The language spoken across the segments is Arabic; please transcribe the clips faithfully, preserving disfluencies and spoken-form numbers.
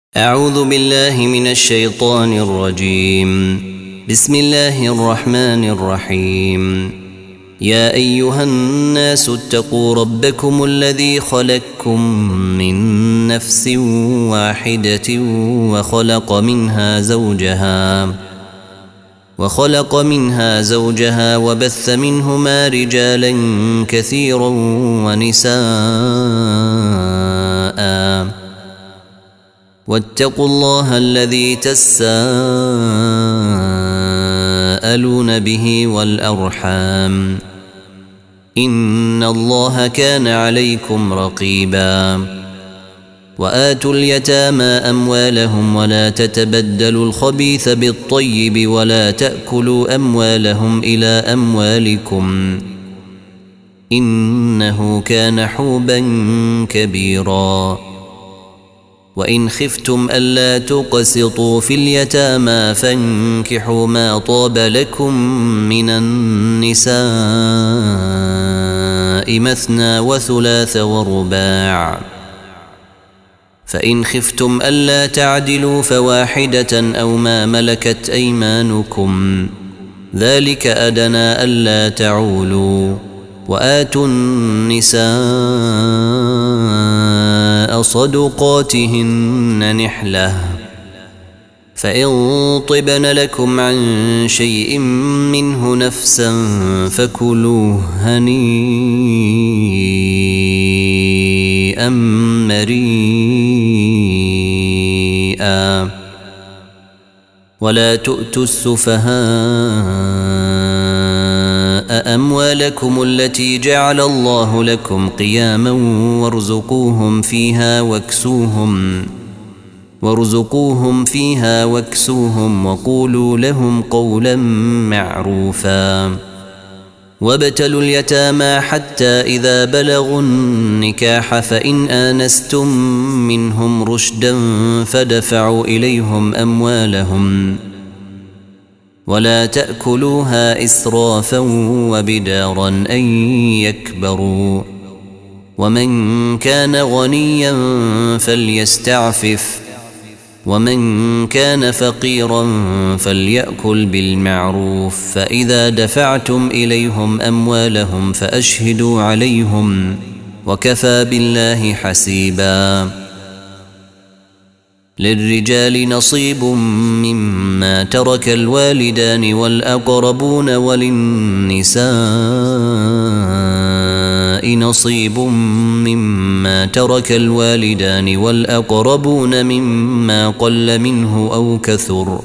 أعوذ بالله من الشيطان الرجيم. بسم الله الرحمن الرحيم. يا أيها الناس اتقوا ربكم الذي خلقكم من نفس واحدة وخلق منها زوجها وخلق منها زوجها وبث منهما رجالا كثيرا ونساء واتقوا الله الذي تساءلون به والأرحام إن الله كان عليكم رقيبا. وآتوا اليتامى أموالهم ولا تتبدلوا الخبيث بالطيب ولا تأكلوا أموالهم إلى أموالكم إنه كان حوبا كبيرا. وإن خفتم ألا تقسطوا في اليتامى فانكحوا ما طاب لكم من النساء مثنى وثلاث ورباع، فإن خفتم ألا تعدلوا فواحدة أو ما ملكت أيمانكم ذلك أدنى ألا تعولوا. وآتوا النساء صدقاتهن نحلة فإن طبن لكم عن شيء منه نفسا فكلوه هنيئا مريئا. ولا تؤتوا السفهاء أموالكم التي جعل الله لكم قياما وارزقوهم فيها واكسوهم وارزقوهم فيها واكسوهم وقولوا لهم قولا معروفا. وابتلوا اليتامى حتى إذا بلغوا النكاح فإن آنستم منهم رشدا فدفعوا إليهم أموالهم ولا تأكلوها إسرافا وبدارا أن يكبروا. ومن كان غنيا فليستعفف ومن كان فقيرا فليأكل بالمعروف. فإذا دفعتم إليهم أموالهم فأشهدوا عليهم وكفى بالله حسيبا. للرجال نصيب مما ترك الوالدان والأقربون وللنساء نصيب مما ترك الوالدان والأقربون مما قل منه أو كثر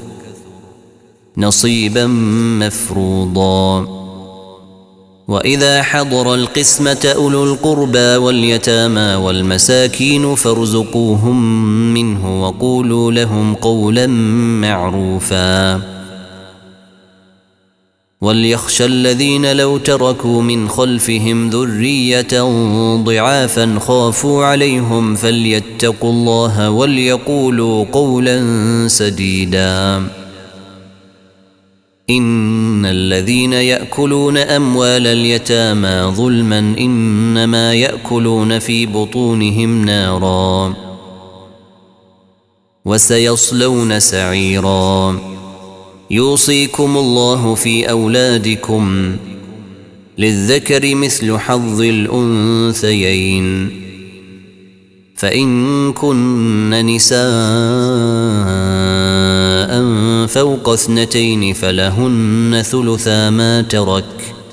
نصيبا مفروضا. وإذا حضر القسمة أولو القربى واليتامى والمساكين فارزقوهم منه وقولوا لهم قولا معروفا. وليخشى الذين لو تركوا من خلفهم ذرية ضعافا خافوا عليهم فليتقوا الله وليقولوا قولا سديدا. إن الذين يأكلون أموال اليتامى ظلما إنما يأكلون في بطونهم نارا وسيصلون سعيرا. يوصيكم الله في أولادكم للذكر مثل حظ الأنثيين فإن كن نساء فوق اثنتين فلهن ثلثا ما ترك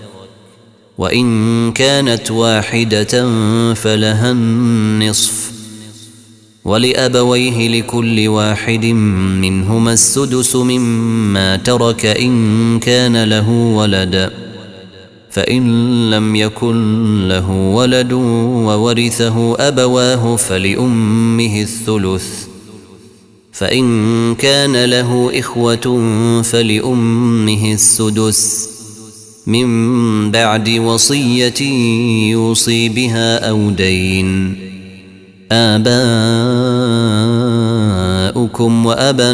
وإن كانت واحدة فلها النصف ولأبويه لكل واحد منهما السدس مما ترك إن كان له ولد فإن لم يكن له ولد وورثه أبواه فلأمه الثلث فإن كان له إخوة فلأمه السدس من بعد وصية يوصي بها أو دين. آباؤكم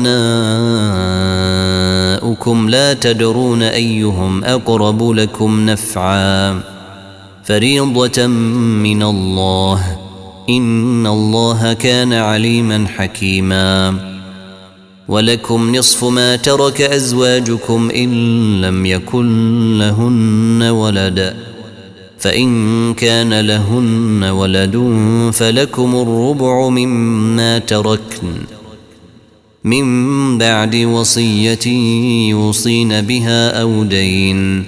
وأبناؤكم لا تدرون أيهم أقرب لكم نفعا فريضة من الله إن الله كان عليما حكيما. ولكم نصف ما ترك أزواجكم إن لم يكن لهن ولد، فإن كان لهن ولد فلكم الربع مما تركن من بعد وصية يوصين بها أو دين،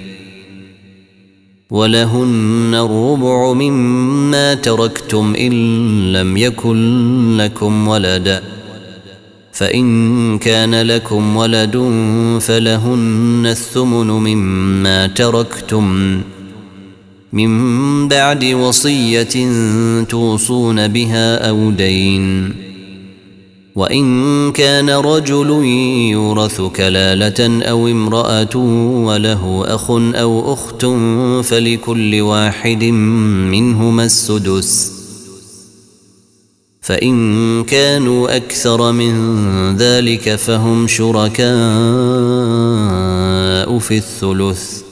ولهن الربع مما تركتم إن لم يكن لكم ولد، فإن كان لكم ولد فلهن الثمن مما تركتم من بعد وصية توصون بها أو دين. وإن كان رجل يورث كلالة أو امرأة وله أخ أو أخت فلكل واحد منهما السدس، فإن كانوا أكثر من ذلك فهم شركاء في الثلث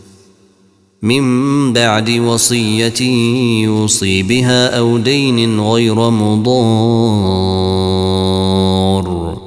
من بعد وصية يوصي بها أو دين غير مضار،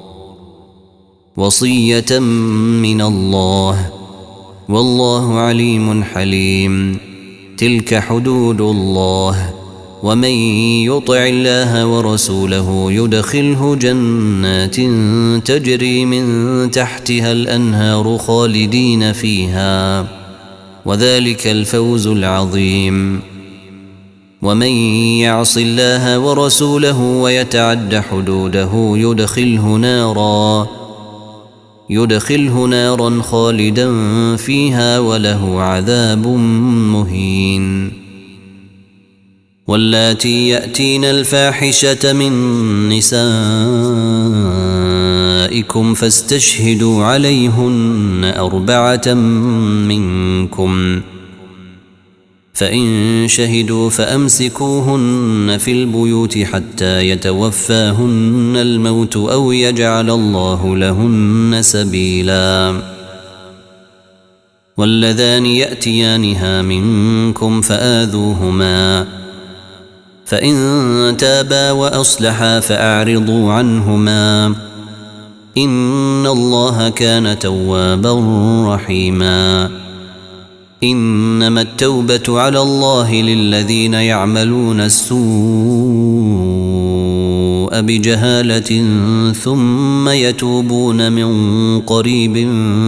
وصية من الله، والله عليم حليم. تلك حدود الله، ومن يطع الله ورسوله يدخله جنات تجري من تحتها الأنهار خالدين فيها، وذلك الفوز العظيم. ومن يعص الله ورسوله ويتعد حدوده يدخله نارا يدخله نارا خالدا فيها وله عذاب مهين. واللاتي يأتين الفاحشة من نسائكم فاستشهدوا عليهن أربعة منكم، فإن شهدوا فأمسكوهن في البيوت حتى يتوفاهن الموت أو يجعل الله لهن سبيلا. واللذان يأتيانها منكم فآذوهما، فإن تابا وأصلحا فأعرضوا عنهما، إن الله كان توابا رحيما. إنما التوبة على الله للذين يعملون السوء بجهالة ثم يتوبون من قريب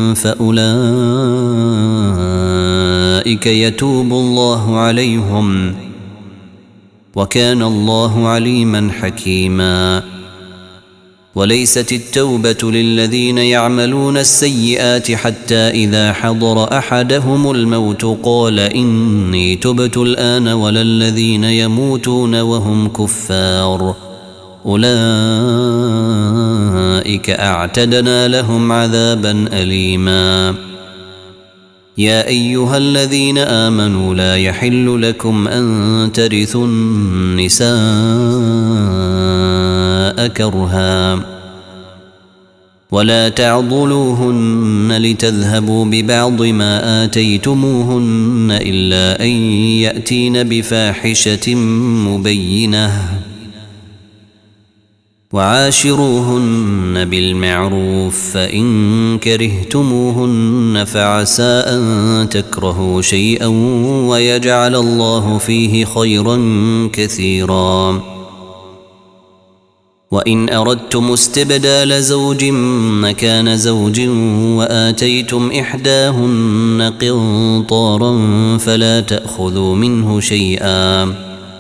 فأولئك يتوب الله عليهم، وكان الله عليما حكيما. وليست التوبة للذين يعملون السيئات حتى إذا حضر أحدهم الموت قال إني تبت الآن، ولا الذين يموتون وهم كفار، أولئك أعتدنا لهم عذابا أليما. يا أيها الذين آمنوا لا يحل لكم أن ترثوا النساء كرها، ولا تعضلوهن لتذهبوا ببعض ما آتيتموهن إلا أن يأتين بفاحشة مبينة، وعاشروهن بالمعروف، فإن كرهتموهن فعسى أن تكرهوا شيئا ويجعل الله فيه خيرا كثيرا. وإن أردتم استبدال زوج مكان زوج وآتيتم إحداهن قنطارا فلا تأخذوا منه شيئا،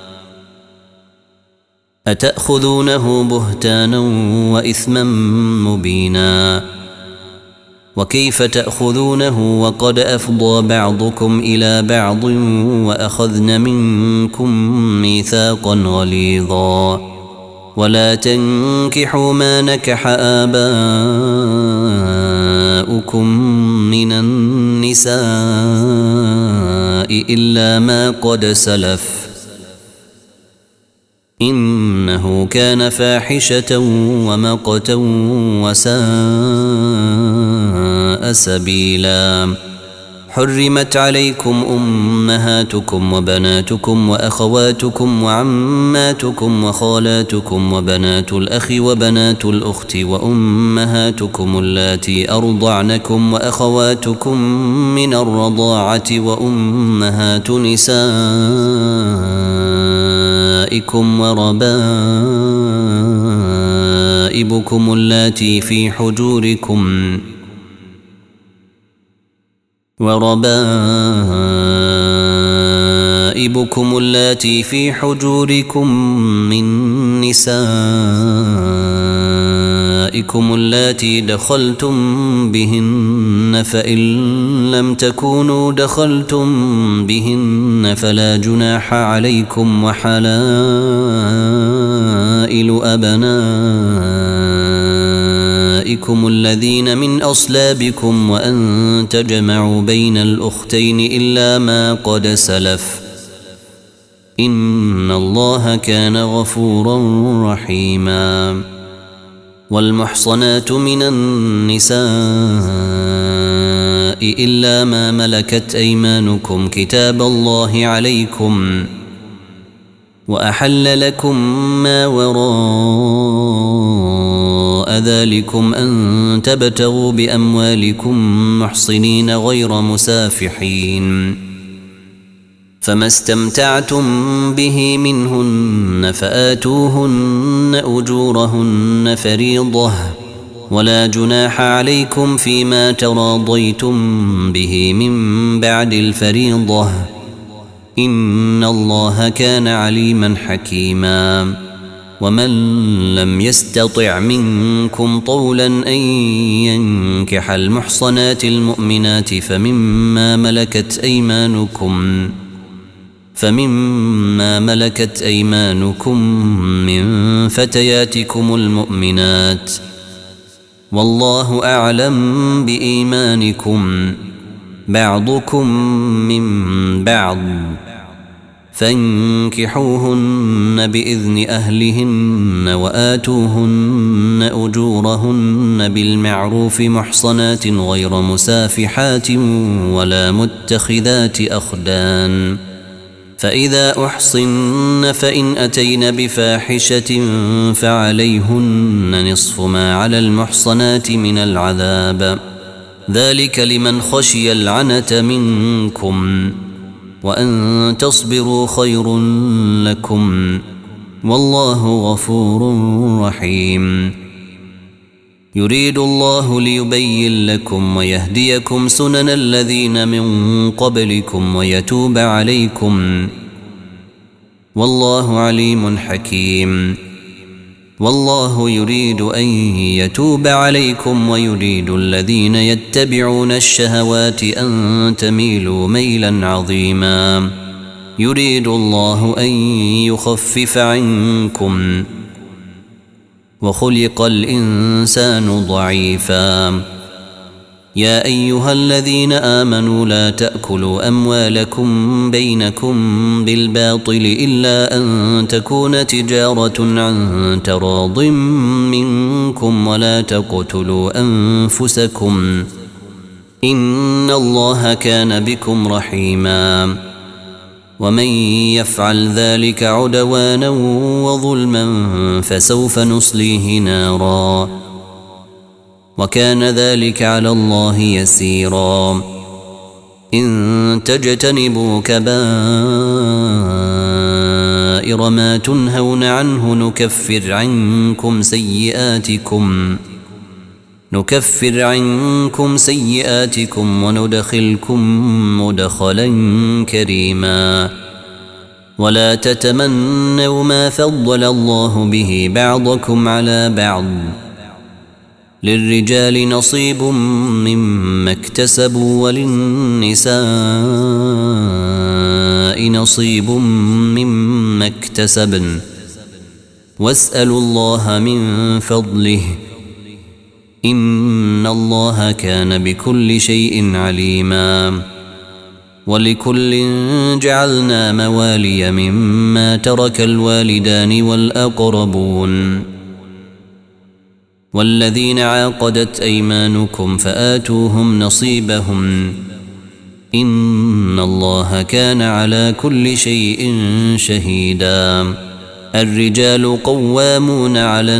أتأخذونه بهتانا وإثما مبينا. وكيف تأخذونه وقد أفضى بعضكم إلى بعض وأخذن منكم ميثاقا غليظا. ولا تنكحوا ما نكح آباؤكم من النساء إلا ما قد سلف، إنه كان فاحشة ومقتا وساء سبيلا. حرمت عليكم أمهاتكم وبناتكم وأخواتكم وعماتكم وخالاتكم وبنات الأخ وبنات الأخت وأمهاتكم اللاتي أرضعنكم وأخواتكم من الرضاعة وأمهات نسائكم وربائبكم اللاتي في حجوركم وربائبكم اللاتي في حجوركم من نسائكم اللاتي دخلتم بهن فإن لم تكونوا دخلتم بهن فلا جناح عليكم وحلائل أبنائكم الذين من أصلابكم وأن تجمعوا بين الأختين إلا ما قد سلف إن الله كان غفورا رحيما. والمحصنات من النساء إلا ما ملكت أيمانكم كتاب الله عليكم وأحل لكم ما وراء ذلكم أن تبتغوا بأموالكم محصنين غير مسافحين فما استمتعتم به منهن فآتوهن أجورهن فريضة ولا جناح عليكم فيما تراضيتم به من بعد الفريضة إن الله كان عليما حكيما. ومن لم يستطع منكم طولا أن ينكح المحصنات المؤمنات فمما ملكت أيمانكم فمما ملكت أيمانكم من فتياتكم المؤمنات والله أعلم بإيمانكم بعضكم من بعض فانكحوهن بإذن أهلهن وآتوهن أجورهن بالمعروف محصنات غير مسافحات ولا متخذات أخدان فإذا أحصن فإن أتين بفاحشة فعليهن نصف ما على المحصنات من العذاب ذلك لمن خشي العنة منكم وأن تصبروا خير لكم والله غفور رحيم. يريد الله ليبين لكم ويهديكم سنن الذين من قبلكم ويتوب عليكم والله عليم حكيم. والله يريد أن يتوب عليكم ويريد الذين يتبعون الشهوات أن تميلوا ميلا عظيما. يريد الله أن يخفف عنكم وخلق الإنسان ضعيفا. يا أيها الذين آمنوا لا تأكلوا أموالكم بينكم بالباطل إلا أن تكون تجارة عن تراض منكم ولا تقتلوا أنفسكم إن الله كان بكم رحيما. ومن يفعل ذلك عدوانا وظلما فسوف نصليه نارا وكان ذلك على الله يسيرا. إن تجتنبوا كبائر ما تنهون عنه نكفر عنكم سيئاتكم نكفر عنكم سيئاتكم وندخلكم مدخلا كريما. ولا تتمنوا ما فضل الله به بعضكم على بعض للرجال نصيب مما اكتسبوا وللنساء نصيب مما اكتسبن واسألوا الله من فضله إن الله كان بكل شيء عليما. ولكل جعلنا موالي مما ترك الوالدان والأقربون والذين عاقدت أيمانكم فآتوهم نصيبهم إن الله كان على كل شيء شهيدا. الرجال قوامون على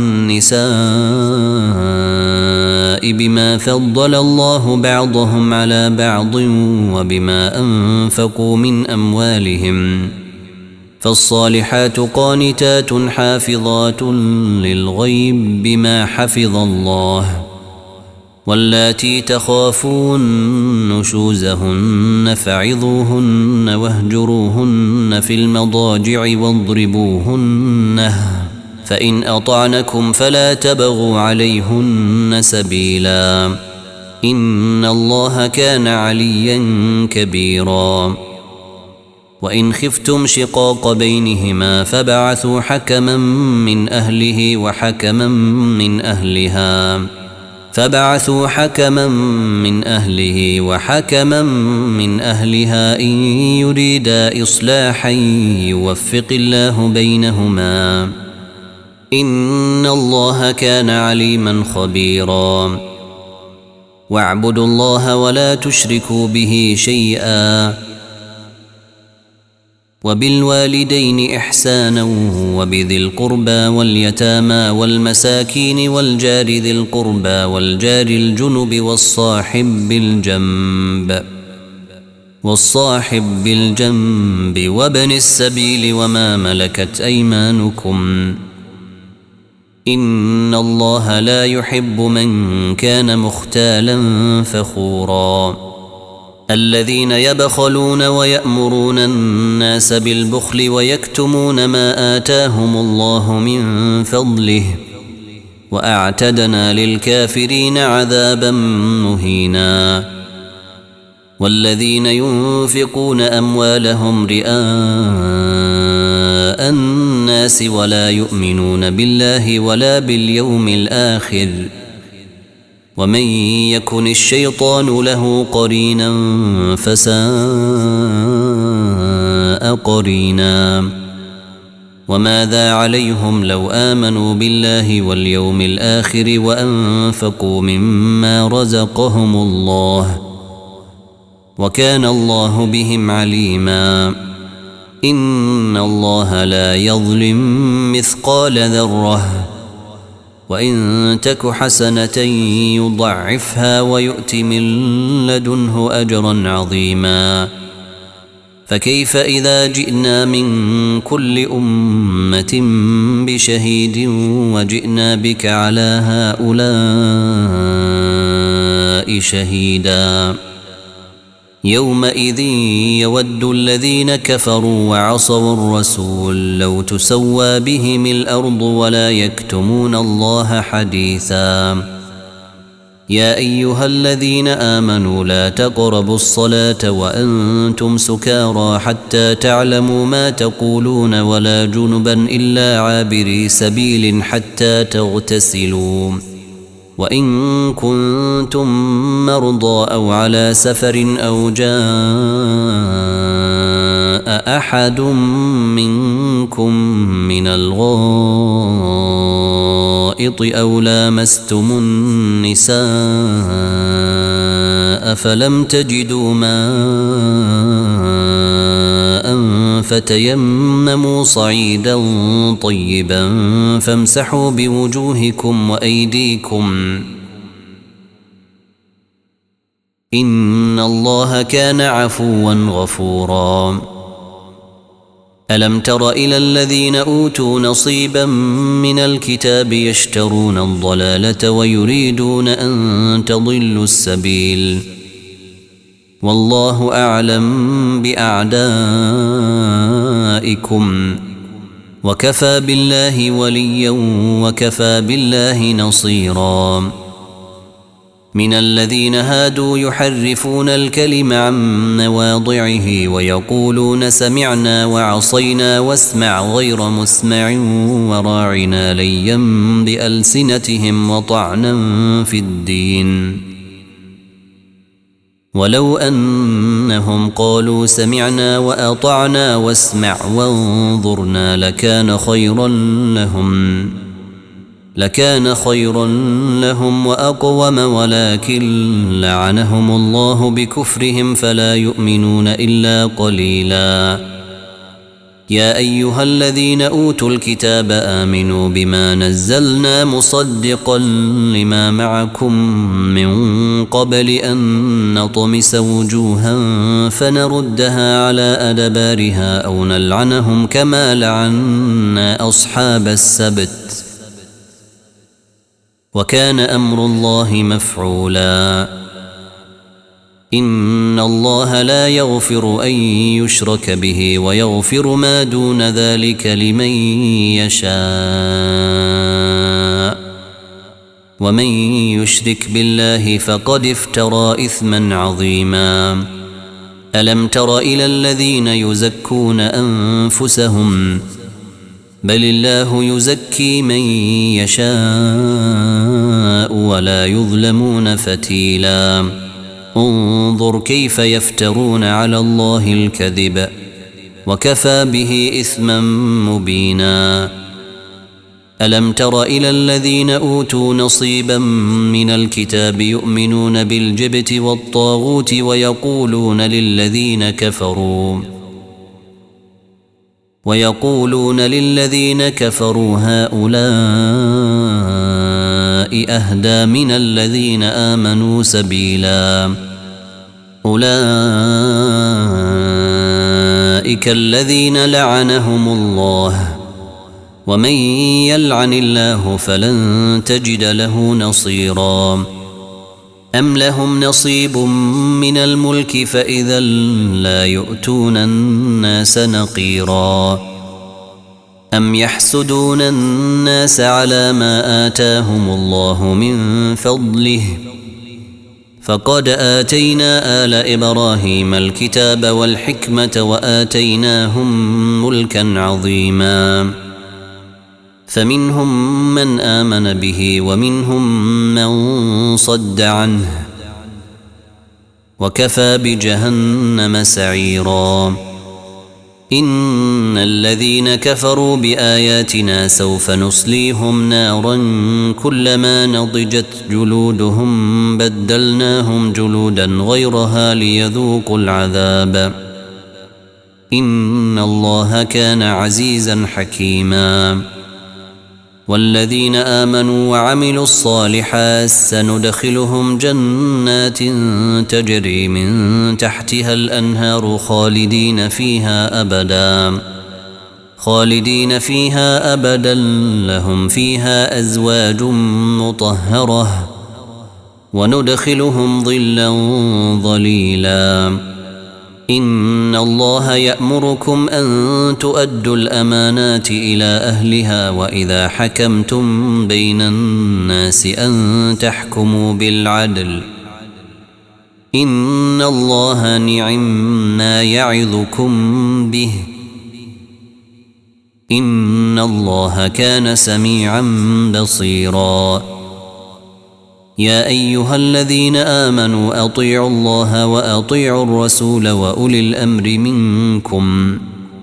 النساء بما فضل الله بعضهم على بعض وبما أنفقوا من أموالهم، فالصالحات قانتات حافظات للغيب بما حفظ الله، واللاتي تخافون نشوزهن فعظوهن واهجروهن في المضاجع واضربوهن، فإن أطعنكم فلا تبغوا عليهن سبيلا، إن الله كان عليا كبيرا. وإن خفتم شقاق بينهما فبعثوا حكما من أهله وحكما من أهلها فبعثوا حكما من أهله وحكما من أهلها إن يريدا إصلاحا يوفق الله بينهما، إن الله كان عليما خبيرا. واعبدوا الله ولا تشركوا به شيئا، وبالوالدين إحسانا وبذي القربى واليتامى والمساكين والجار ذي القربى والجار الجنب والصاحب بالجنب والصاحب بالجنب وابن السبيل وما ملكت أيمانكم، إن الله لا يحب من كان مختالا فخورا. الذين يبخلون ويأمرون الناس بالبخل ويكتمون ما آتاهم الله من فضله، وأعتدنا للكافرين عذابا مهينا. والذين ينفقون أموالهم رئاء الناس ولا يؤمنون بالله ولا باليوم الآخر، ومن يكن الشيطان له قرينا فساء قرينا. وماذا عليهم لو آمنوا بالله واليوم الآخر وأنفقوا مما رزقهم الله، وكان الله بهم عليما. إن الله لا يظلم مثقال ذرة، وإن تك حسنة يضعفها ويؤت من لدنه أجرا عظيما. فكيف إذا جئنا من كل أمة بشهيد وجئنا بك على هؤلاء شهيدا؟ يومئذ يود الذين كفروا وعصوا الرسول لو تسوى بهم الأرض ولا يكتمون الله حديثا. يا أيها الذين آمنوا لا تقربوا الصلاة وأنتم سكارى حتى تعلموا ما تقولون ولا جنبا إلا عابري سبيل حتى تغتسلوا، وإن كنتم مرضى أو على سفر أو جاء أحد منكم من الغائط أو لامستم النساء فلم تجدوا ماء فتيمموا صعيدا طيبا فامسحوا بوجوهكم وأيديكم، إن الله كان عفوا غفورا. ألم تر إلى الذين أوتوا نصيبا من الكتاب يشترون الضلالة ويريدون أن تضلوا السبيل، والله أعلم بأعدائكم، وكفى بالله وليا وكفى بالله نصيرا. من الذين هادوا يحرفون الكلم عن مواضعه ويقولون سمعنا وعصينا واسمع غير مسمع وراعنا ليا بألسنتهم وطعنا في الدين، ولو أنهم قالوا سمعنا وأطعنا واسمع وانظرنا لكان خيرا لهم، لكان خيرا لهم وأقوم ولكن لعنهم الله بكفرهم فلا يؤمنون إلا قليلا. يا أيها الذين أوتوا الكتاب آمنوا بما نزلنا مصدقا لما معكم من قبل أن نطمس وجوها فنردها على أدبارها أو نلعنهم كما لعنا أصحاب السبت وكان أمر الله مفعولا. إن الله لا يغفر أن يشرك به ويغفر ما دون ذلك لمن يشاء ومن يشرك بالله فقد افترى إثما عظيما. ألم تر إلى الذين يزكون أنفسهم بل الله يزكي من يشاء ولا يظلمون فتيلا. انظر كيف يفترون على الله الكذب وكفى به إثما مبينا. ألم تر إلى الذين أوتوا نصيبا من الكتاب يؤمنون بالجبت والطاغوت ويقولون للذين كفروا ويقولون للذين كفروا هؤلاء أهدى من الذين آمنوا سبيلا. أولئك الذين لعنهم الله ومن يلعن الله فلن تجد له نصيرا. أم لهم نصيب من الملك فإذا لا يؤتون الناس نقيرا. أم يحسدون الناس على ما آتاهم الله من فضله فقد آتينا آل إبراهيم الكتاب والحكمة وآتيناهم ملكا عظيما. فمنهم من آمن به ومنهم من صد عنه وكفى بجهنم سعيرا. إن الذين كفروا بآياتنا سوف نصليهم نارا كلما نضجت جلودهم بدلناهم جلودا غيرها ليذوقوا العذاب إن الله كان عزيزا حكيما. والذين آمنوا وعملوا الصالحات سندخلهم جنات تجري من تحتها الأنهار خالدين فيها أبدا خالدين فيها أبدا لهم فيها أزواج مطهرة وندخلهم ظلا ظليلا. إن الله يأمركم أن تؤدوا الأمانات إلى أهلها وإذا حكمتم بين الناس أن تحكموا بالعدل إن الله نعم ما يعظكم به إن الله كان سميعا بصيرا. يا أيها الذين آمنوا أطيعوا الله وأطيعوا الرسول وأولي الأمر منكم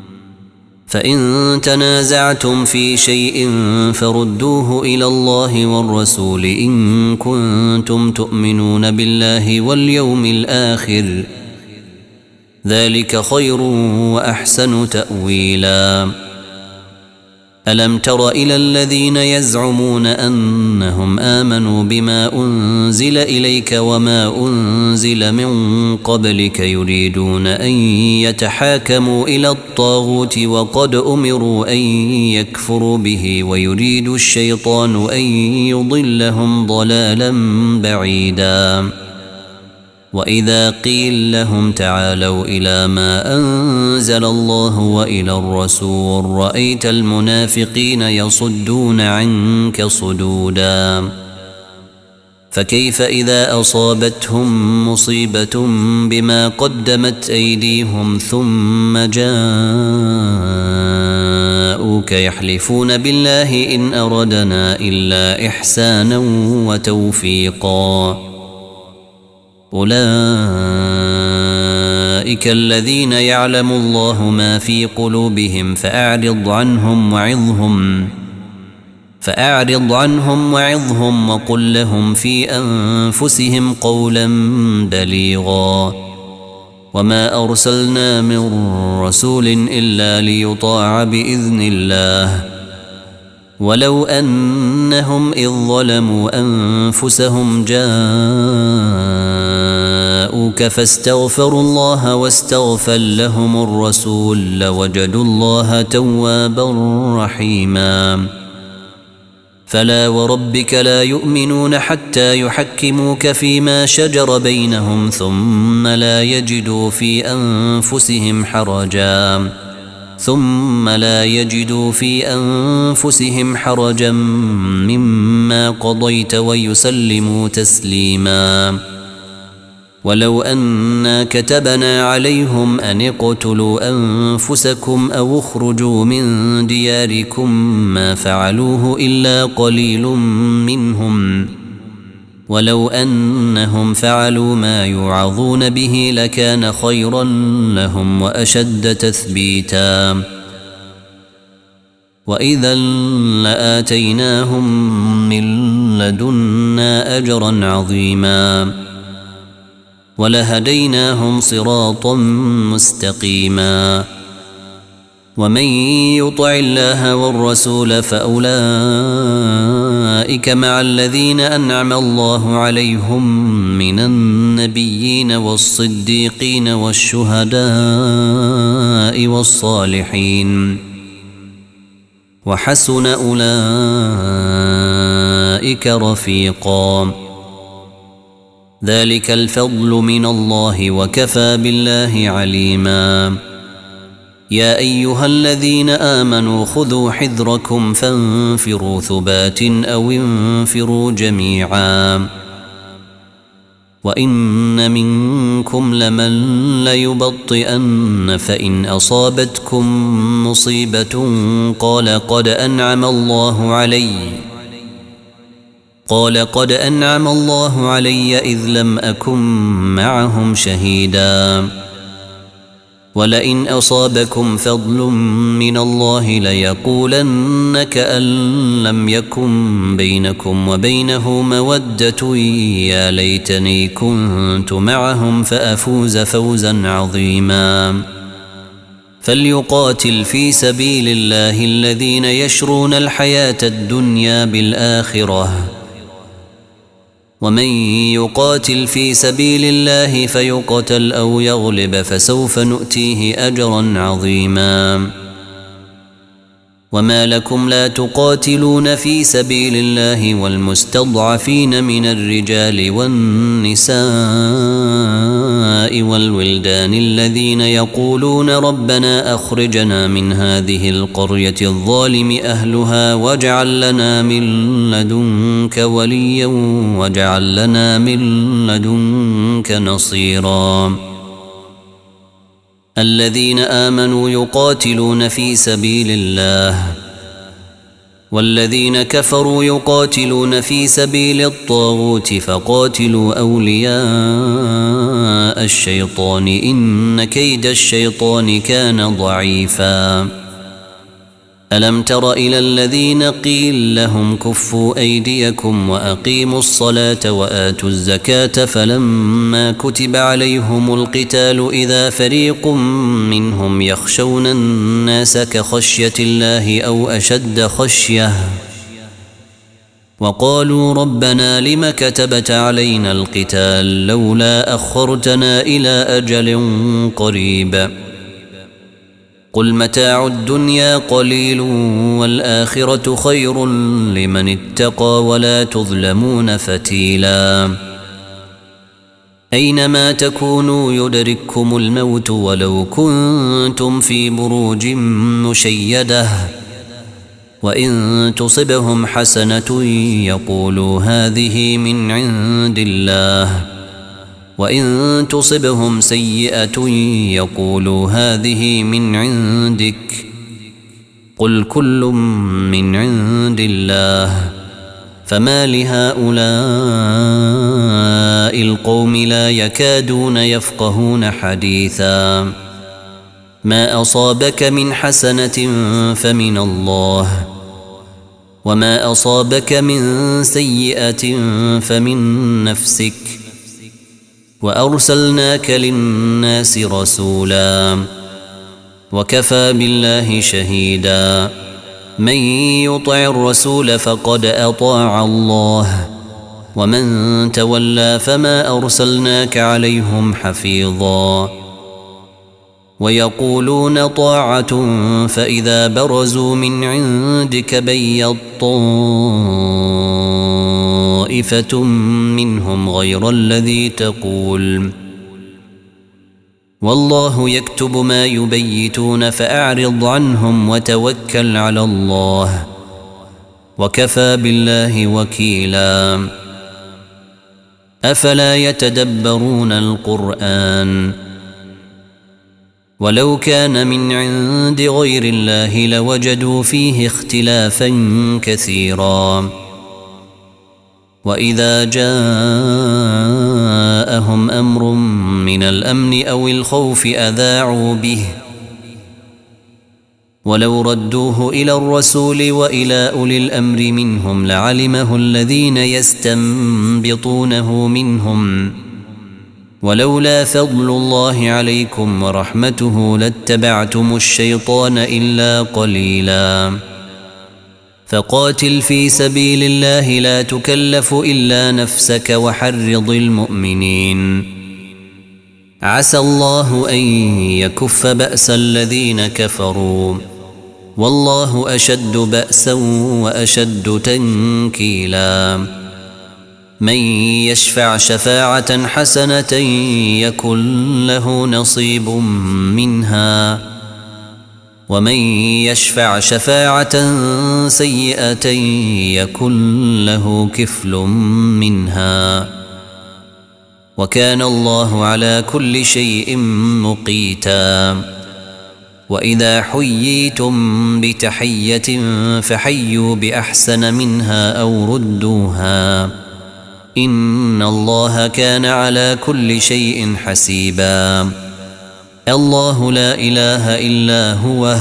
فإن تنازعتم في شيء فردوه إلى الله والرسول إن كنتم تؤمنون بالله واليوم الآخر ذلك خير وأحسن تأويلا. ألم تر إلى الذين يزعمون أنهم آمنوا بما أنزل إليك وما أنزل من قبلك يريدون أن يتحاكموا إلى الطاغوت وقد أمروا أن يكفروا به ويريد الشيطان أن يضلهم ضلالا بعيدا. وإذا قيل لهم تعالوا إلى ما أنزل الله وإلى الرسول رأيت المنافقين يصدون عنك صدودا. فكيف إذا أصابتهم مصيبة بما قدمت أيديهم ثم جاءوك يحلفون بالله إن أردنا إلا إحسانا وتوفيقا. أولئك الذين يعلم الله ما في قلوبهم فأعرض عنهم وعظهم فأعرض عنهم وعظهم وقل لهم في أنفسهم قولا بليغا وما أرسلنا من رسول إلا ليطاع بإذن الله ولو أنهم إذ ظلموا أنفسهم جاءوك فاستغفروا الله واستغفر لهم الرسول لوجدوا الله توابا رحيما فلا وربك لا يؤمنون حتى يحكموك فيما شجر بينهم ثم لا يجدوا في أنفسهم حرجا ثم لا يجدوا في أنفسهم حرجا مما قضيت ويسلموا تسليما ولو أنا كتبنا عليهم أن اقتلوا أنفسكم أو اخرجوا من دياركم ما فعلوه إلا قليل منهم ولو أنهم فعلوا ما يوعظون به لكان خيرا لهم وأشد تثبيتا وإذا لآتيناهم من لدنا أجرا عظيما ولهديناهم صراطا مستقيما ومن يطع الله والرسول فأولئك مع الذين أنعم الله عليهم من النبيين والصديقين والشهداء والصالحين وحسن أولئك رفيقا ذلك الفضل من الله وكفى بالله عليما يا أيها الذين آمنوا خذوا حذركم فانفروا ثبات أو انفروا جميعا وإن منكم لمن ليبطئن فإن أصابتكم مصيبة قال قد أنعم الله علي قال قد أنعم الله علي إذ لم أكن معهم شهيدا ولئن أصابكم فضل من الله ليقولن كأن لم يكن بينكم وبينه مودة يا ليتني كنت معهم فأفوز فوزا عظيما فليقاتل في سبيل الله الذين يشرون الحياة الدنيا بالآخرة ومن يقاتل في سبيل الله فيقتل أو يغلب فسوف نؤتيه أجرا عظيما وما لكم لا تقاتلون في سبيل الله والمستضعفين من الرجال والنساء والولدان الذين يقولون ربنا أخرجنا من هذه القرية الظالم أهلها واجعل لنا من لدنك وليا واجعل لنا من لدنك نصيرا الذين آمنوا يقاتلون في سبيل الله والذين كفروا يقاتلون في سبيل الطاغوت فقاتلوا أولياء الشيطان إن كيد الشيطان كان ضعيفا ألم تر إلى الذين قيل لهم كفوا أيديكم وأقيموا الصلاة وآتوا الزكاة فلما كتب عليهم القتال إذا فريق منهم يخشون الناس كخشية الله أو أشد خشية وقالوا ربنا لم كتبت علينا القتال لولا أخرتنا إلى أجل قريب قل متاع الدنيا قليل والآخرة خير لمن اتقى ولا تظلمون فتيلا أينما تكونوا يدرككم الموت ولو كنتم في بروج مشيدة وإن تصبهم حسنة يقولوا هذه من عند الله وإن تصبهم سيئة يقولوا هذه من عندك قل كل من عند الله فما لهؤلاء القوم لا يكادون يفقهون حديثا ما أصابك من حسنة فمن الله وما أصابك من سيئة فمن نفسك وأرسلناك للناس رسولا وكفى بالله شهيدا من يطع الرسول فقد أطاع الله ومن تولى فما أرسلناك عليهم حفيظا ويقولون طاعة فإذا برزوا من عندك بيض طائفة منهم غير الذي تقول والله يكتب ما يبيتون فأعرض عنهم وتوكل على الله وكفى بالله وكيلا أفلا يتدبرون القرآن ولو كان من عند غير الله لوجدوا فيه اختلافا كثيرا وإذا جاءهم أمر من الأمن أو الخوف أذاعوا به ولو ردوه إلى الرسول وإلى أولي الأمر منهم لعلمه الذين يستنبطونه منهم ولولا فضل الله عليكم ورحمته لاتبعتم الشيطان إلا قليلا فقاتل في سبيل الله لا تكلف إلا نفسك وحرض المؤمنين عسى الله أن يكف بأس الذين كفروا والله أشد بأسا وأشد تنكيلا من يشفع شفاعة حسنة يكن له نصيب منها ومن يشفع شفاعة سيئة يكن له كفل منها وكان الله على كل شيء مقيتا وإذا حييتم بتحية فحيوا بأحسن منها أو ردوها إن الله كان على كل شيء حسيبا الله لا إله إلا هو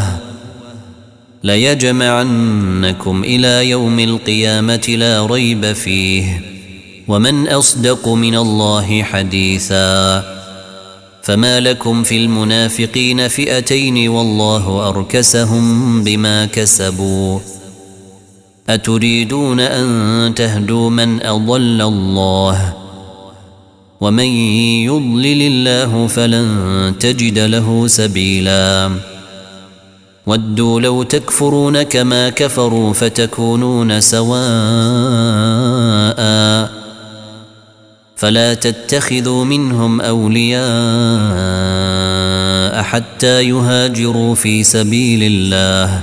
ليجمعنكم إلى يوم القيامة لا ريب فيه ومن أصدق من الله حديثا فما لكم في المنافقين فئتين والله أركسهم بما كسبوا أتريدون أن تهدوا من أضل الله ومن يضلل الله فلن تجد له سبيلا ودوا لو تكفرون كما كفروا فتكونون سواء فلا تتخذوا منهم أولياء حتى يهاجروا في سبيل الله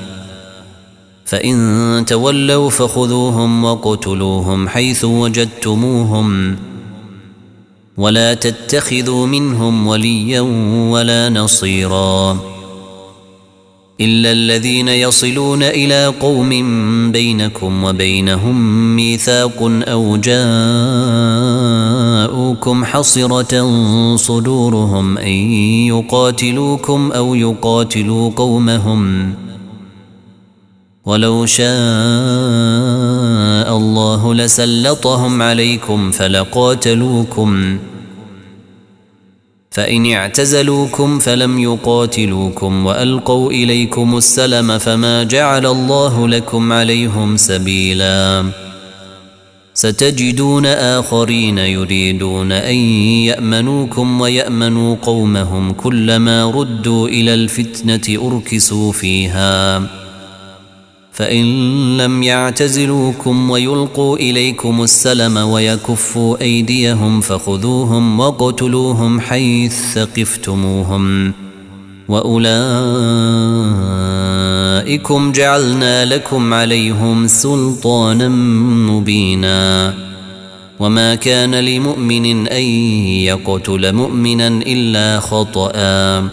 فإن تولوا فخذوهم وقتلوهم حيث وجدتموهم ولا تتخذوا منهم وليا ولا نصيرا إلا الذين يصلون إلى قوم بينكم وبينهم ميثاق أو جاءوكم حصرة صدورهم أن يقاتلوكم أو يقاتلوا قومهم ولو شاء الله لسلطهم عليكم فلقاتلوكم فإن اعتزلوكم فلم يقاتلوكم وألقوا إليكم السلم فما جعل الله لكم عليهم سبيلا ستجدون آخرين يريدون أن يأمنوكم ويأمنوا قومهم كلما ردوا إلى الفتنة أركسوا فيها فإن لم يعتزلوكم ويلقوا إليكم السلم ويكفوا أيديهم فخذوهم وقتلوهم حيث ثقفتموهم وأولئكم جعلنا لكم عليهم سلطانا مبينا وما كان لمؤمن أن يقتل مؤمنا إلا خطأ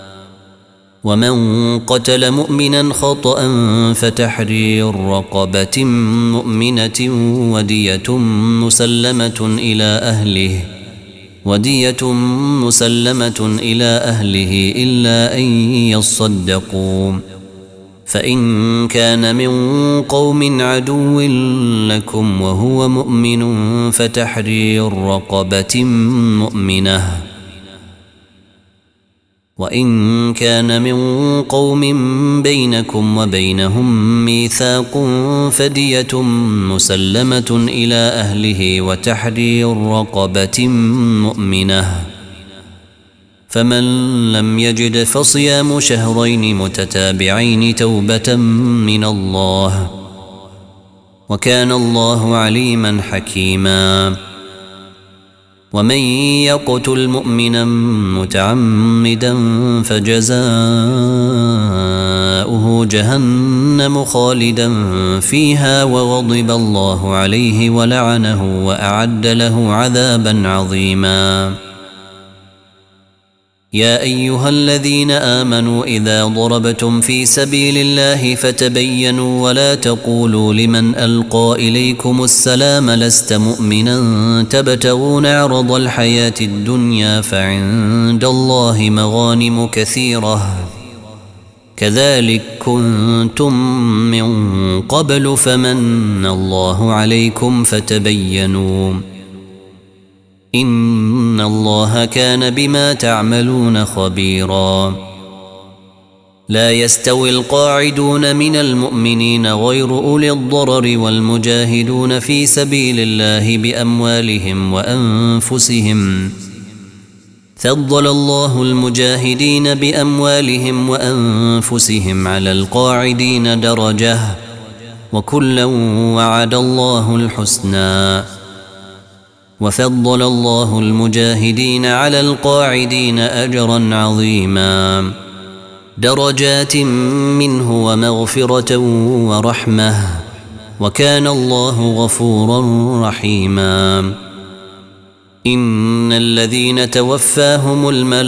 ومن قتل مؤمنا خطأ فتحرير رقبة مؤمنة ودية مسلمة إلى أهله ودية مسلمة إلى أهله إلا أن يصدقوا فإن كان من قوم عدو لكم وهو مؤمن فتحرير رقبة مؤمنة، وإن كان من قوم بينكم وبينهم ميثاق فدية مسلمة إلى أهله وتحرير رقبة مؤمنة، فمن لم يجد فصيام شهرين متتابعين توبة من الله، وكان الله عليما حكيما. ومن يقتل مؤمنا متعمدا فجزاؤه جهنم خالدا فيها وغضب الله عليه ولعنه وأعد له عذابا عظيما. يا أيها الذين آمنوا إذا ضربتم في سبيل الله فتبينوا ولا تقولوا لمن ألقى إليكم السلام لست مؤمنا تبتغون عرض الحياة الدنيا فعند الله مغانم كثيرة كذلك كنتم من قبل فمن الله عليكم فتبينوا إن الله كان بما تعملون خبيرا. لا يستوي القاعدون من المؤمنين غير أولي الضرر والمجاهدون في سبيل الله بأموالهم وأنفسهم، فضل الله المجاهدين بأموالهم وأنفسهم على القاعدين درجة، وكلا وعد الله الحسنى، وفضل الله المجاهدين على القاعدين أجرا عظيما، درجات منه ومغفرة ورحمة، وكان الله غفورا رحيما. إن الذين توفاهم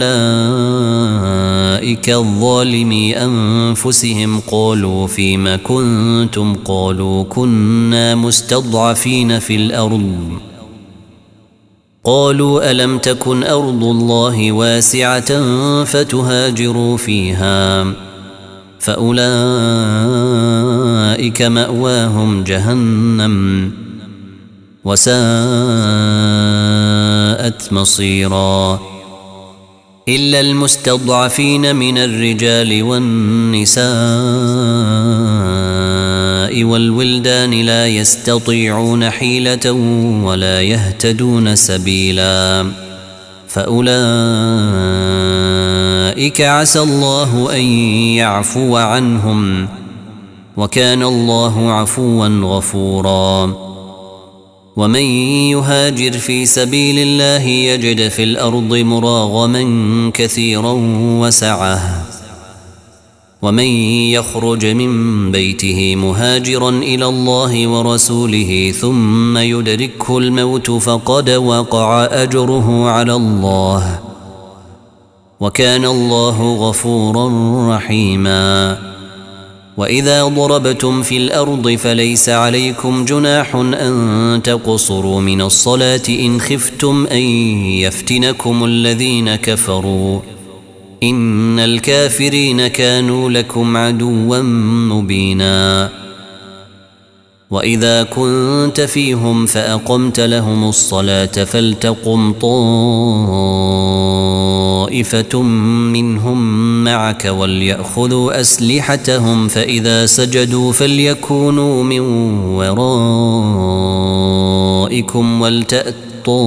الملائكة الظالمي أنفسهم قالوا فيما كنتم قالوا كنا مستضعفين في الأرض قالوا ألم تكن أرض الله واسعة فتهاجروا فيها فأولئك مأواهم جهنم وساءت مصيرا. إلا المستضعفين من الرجال والنساء والولدان لا يستطيعون حيلة ولا يهتدون سبيلا فأولئك عسى الله أن يعفو عنهم وكان الله عفوا غفورا. ومن يهاجر في سبيل الله يجد في الأرض مراغما كثيرا وسعة، ومن يخرج من بيته مهاجرا إلى الله ورسوله ثم يدركه الموت فقد وقع أجره على الله وكان الله غفورا رحيما. وإذا ضربتم في الأرض فليس عليكم جناح أن تقصروا من الصلاة إن خفتم أن يفتنكم الذين كفروا إن الكافرين كانوا لكم عدوا مبينا. وإذا كنت فيهم فأقمت لهم الصلاة فلتقم طائفة منهم معك وليأخذوا أسلحتهم فإذا سجدوا فليكونوا من ورائكم ولتأت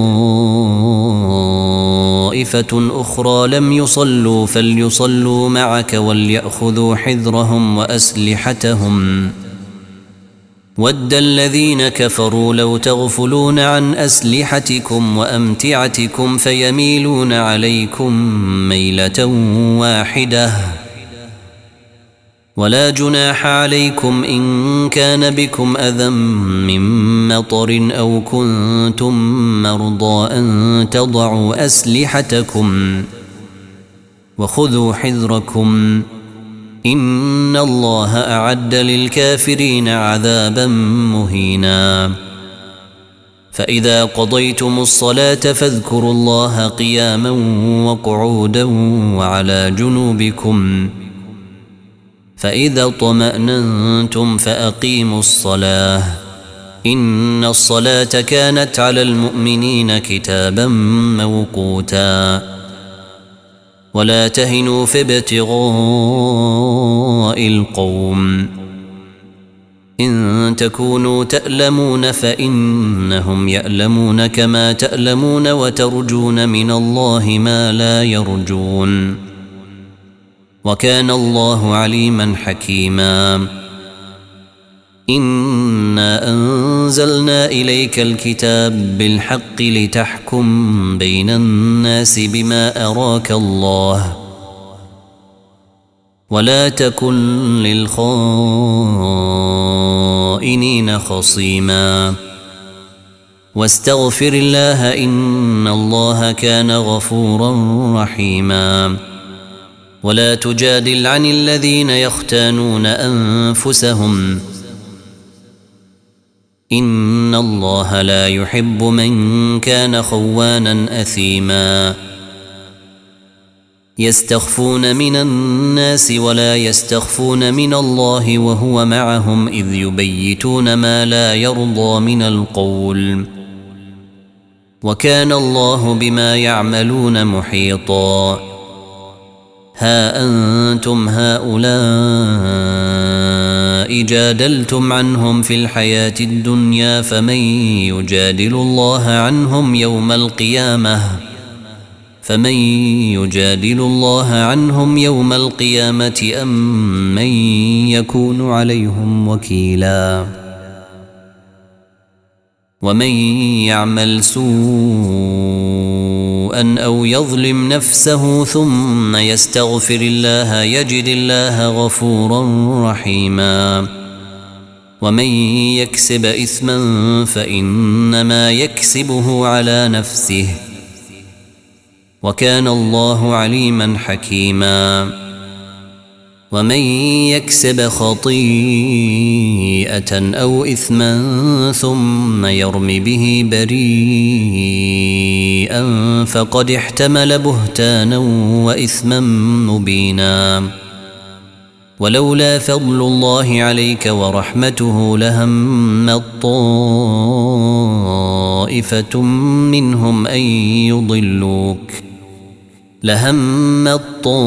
طائفة أخرى لم يصلوا فليصلوا معك وليأخذوا حذرهم وأسلحتهم. ود الذين كفروا لو تغفلون عن أسلحتكم وأمتعتكم فيميلون عليكم ميلة واحدة ولا جناح عليكم إن كان بكم أذى من مطر أو كنتم مرضى أن تضعوا أسلحتكم وخذوا حذركم إن الله أعد للكافرين عذابا مهينا. فإذا قضيتم الصلاة فاذكروا الله قياما وقعودا وعلى جنوبكم فإذا اطمأننتم فأقيموا الصلاة إن الصلاة كانت على المؤمنين كتابا موقوتا ولا تهنوا في ابتغاء القوم إن تكونوا تألمون فإنهم يألمون كما تألمون وترجون من الله ما لا يرجون وكان الله عليما حكيما إنا أنزلنا إليك الكتاب بالحق لتحكم بين الناس بما أراك الله ولا تكن للخائنين خصيما واستغفر الله إن الله كان غفورا رحيما ولا تجادل عن الذين يختانون أنفسهم إن الله لا يحب من كان خوانا أثيما يستخفون من الناس ولا يستخفون من الله وهو معهم إذ يبيتون ما لا يرضى من القول وكان الله بما يعملون محيطا ها أنتم هؤلاء جادلتم عنهم في الحياة الدنيا فمن يجادل الله عنهم يوم القيامة فمن يجادل الله عنهم يوم القيامة أم من يكون عليهم وكيلا ومن يعمل سوءا أو يظلم نفسه ثم يستغفر الله يجد الله غفورا رحيما ومن يكسب إثما فإنما يكسبه على نفسه وكان الله عليما حكيما ومن يكسب خطيئة أو إثما ثم يرم به بريئا فقد احتمل بهتانا وإثما مبينا ولولا فضل الله عليك ورحمته لهم طائفة منهم أن يضلوك لهم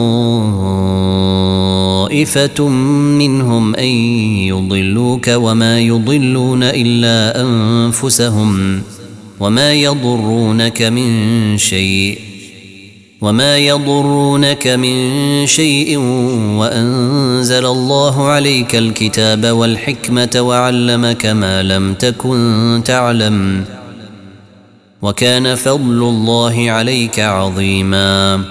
طائفة منهم أن يضلوك وما يضلون إلا أنفسهم وما يضرونك من شيء وما يضرونك من شيء وأنزل الله عليك الكتاب والحكمة وعلمك ما لم تكن تعلم وكان فضل الله عليك عظيما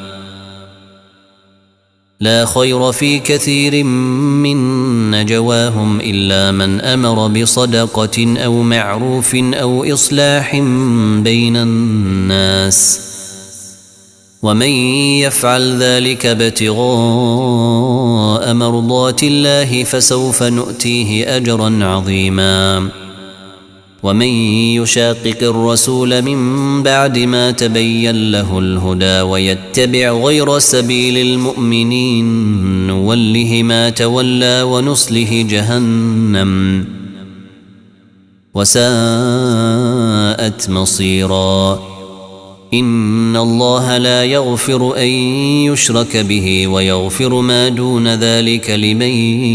لا خير في كثير من نجواهم إلا من أمر بصدقة أو معروف أو إصلاح بين الناس ومن يفعل ذلك ابتغاء مرضات الله فسوف نؤتيه أجرا عظيما ومن يشاقق الرسول من بعد ما تبين له الهدى ويتبع غير سبيل المؤمنين نوله ما تولى ونصله جهنم وساءت مصيرا إن الله لا يغفر أن يشرك به ويغفر ما دون ذلك لمن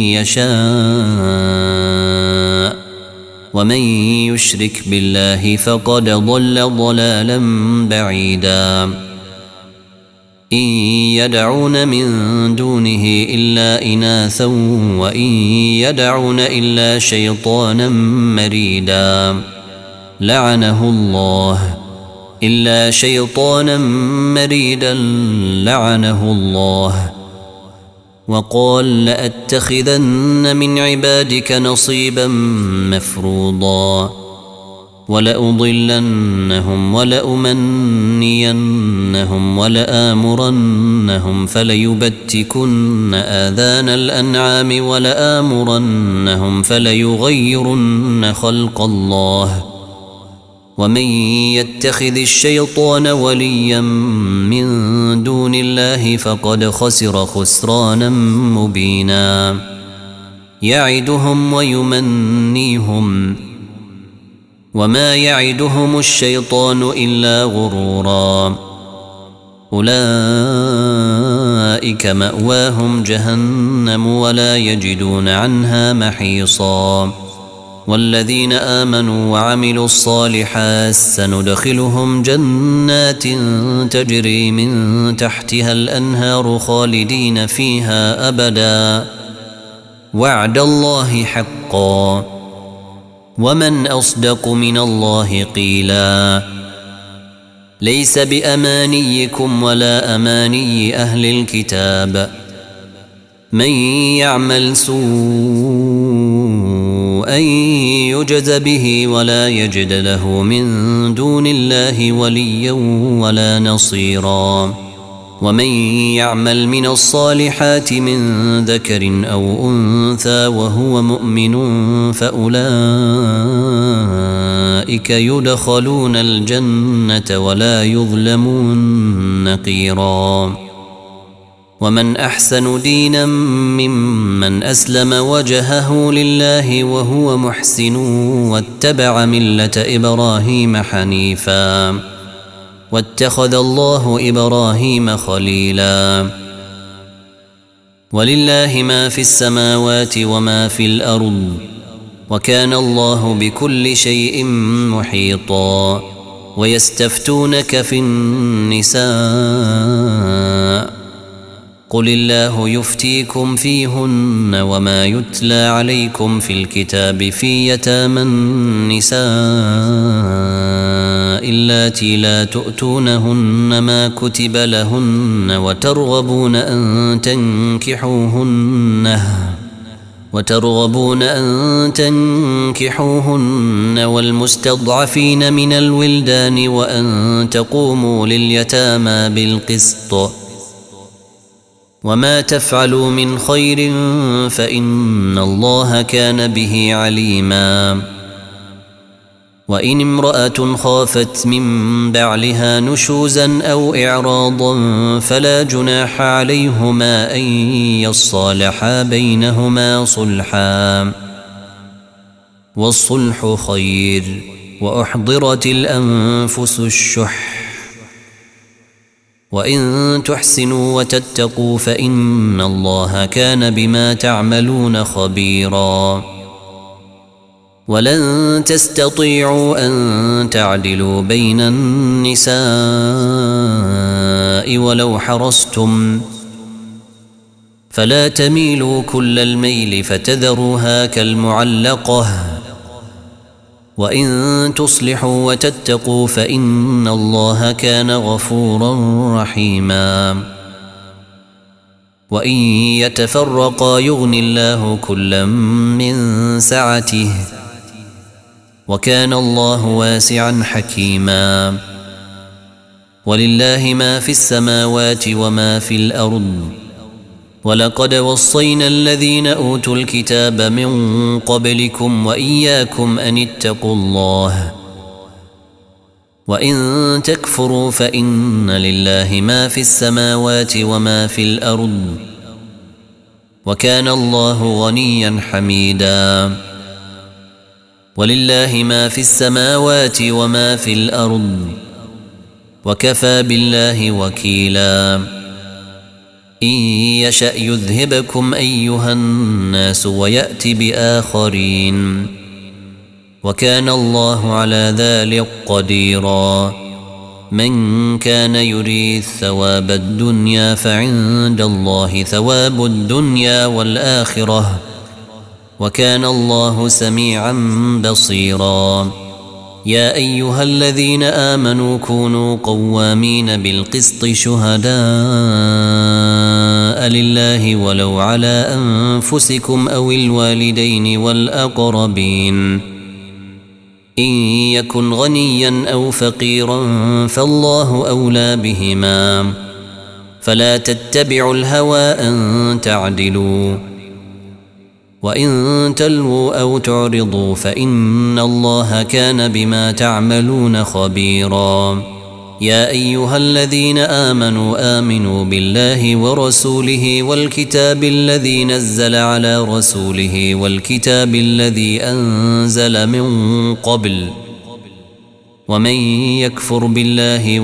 يشاء ومن يشرك بالله فقد ضل ضلالا بعيدا إن يدعون من دونه إلا إناثا وإن يدعون إلا شيطانا مريدا لعنه الله إلا شيطانا مريدا لعنه الله وقال لأتخذن من عبادك نصيبا مفروضا ولأضلنهم ولأمنينهم ولآمرنهم فليبتكن آذان الأنعام ولآمرنهم فليغيرن خلق الله ومن يتخذ الشيطان وليا من دون الله فقد خسر خسرانا مبينا يعدهم ويمنيهم وما يعدهم الشيطان إلا غرورا أولئك مأواهم جهنم ولا يجدون عنها محيصا والذين آمنوا وعملوا الصالحات سندخلهم جنات تجري من تحتها الأنهار خالدين فيها أبدا وعد الله حقا ومن أصدق من الله قيلا ليس بأمانيكم ولا أماني أهل الكتاب من يعمل سوءا يجز به ولا يجد له من دون الله وليا ولا نصيرا ومن يعمل من الصالحات من ذكر أو أنثى وهو مؤمن فأولئك يدخلون الجنة ولا يظلمون نقيرا ومن أحسن دينا ممن أسلم وجهه لله وهو محسن واتبع ملة إبراهيم حنيفا واتخذ الله إبراهيم خليلا ولله ما في السماوات وما في الأرض وكان الله بكل شيء محيطا ويستفتونك في النساء قل الله يفتيكم فيهن وما يتلى عليكم في الكتاب في يتامى النساء اللاتي لا تؤتونهن ما كتب لهن وترغبون أن تنكحوهن وترغبون أن تنكحوهن والمستضعفين من الولدان وأن تقوموا لليتامى بالقسط وما تفعلوا من خير فإن الله كان به عليما وإن امرأة خافت من بعلها نشوزا أو إعراضا فلا جناح عليهما أن يصالحا بينهما صلحا والصلح خير وأحضرت الأنفس الشح وإن تحسنوا وتتقوا فإن الله كان بما تعملون خبيرا ولن تستطيعوا أن تعدلوا بين النساء ولو حرصتم فلا تميلوا كل الميل فتذروها كالمعلقة وإن تصلحوا وتتقوا فإن الله كان غفورا رحيما وإن يتفرقا يغن الله كلا من سعته وكان الله واسعا حكيما ولله ما في السماوات وما في الأرض ولقد وصينا الذين أوتوا الكتاب من قبلكم وإياكم أن اتقوا الله وإن تكفروا فإن لله ما في السماوات وما في الأرض وكان الله غنيا حميدا ولله ما في السماوات وما في الأرض وكفى بالله وكيلا إن يشأ يذهبكم أيها الناس ويأتي بآخرين وكان الله على ذلك قديرا من كان يريد ثواب الدنيا فعند الله ثواب الدنيا والآخرة وكان الله سميعا بصيرا يا أيها الذين آمنوا كونوا قوامين بالقسط شهداء لله ولو على أنفسكم أو الوالدين والأقربين إن يكن غنيا أو فقيرا فالله أولى بهما فلا تتبعوا الهوى أن تعدلوا وإن تلووا أو تعرضوا فإن الله كان بما تعملون خبيرا يا أيها الذين آمنوا آمنوا بالله ورسوله والكتاب الذي نزل على رسوله والكتاب الذي أنزل من قبل ومن يكفر بالله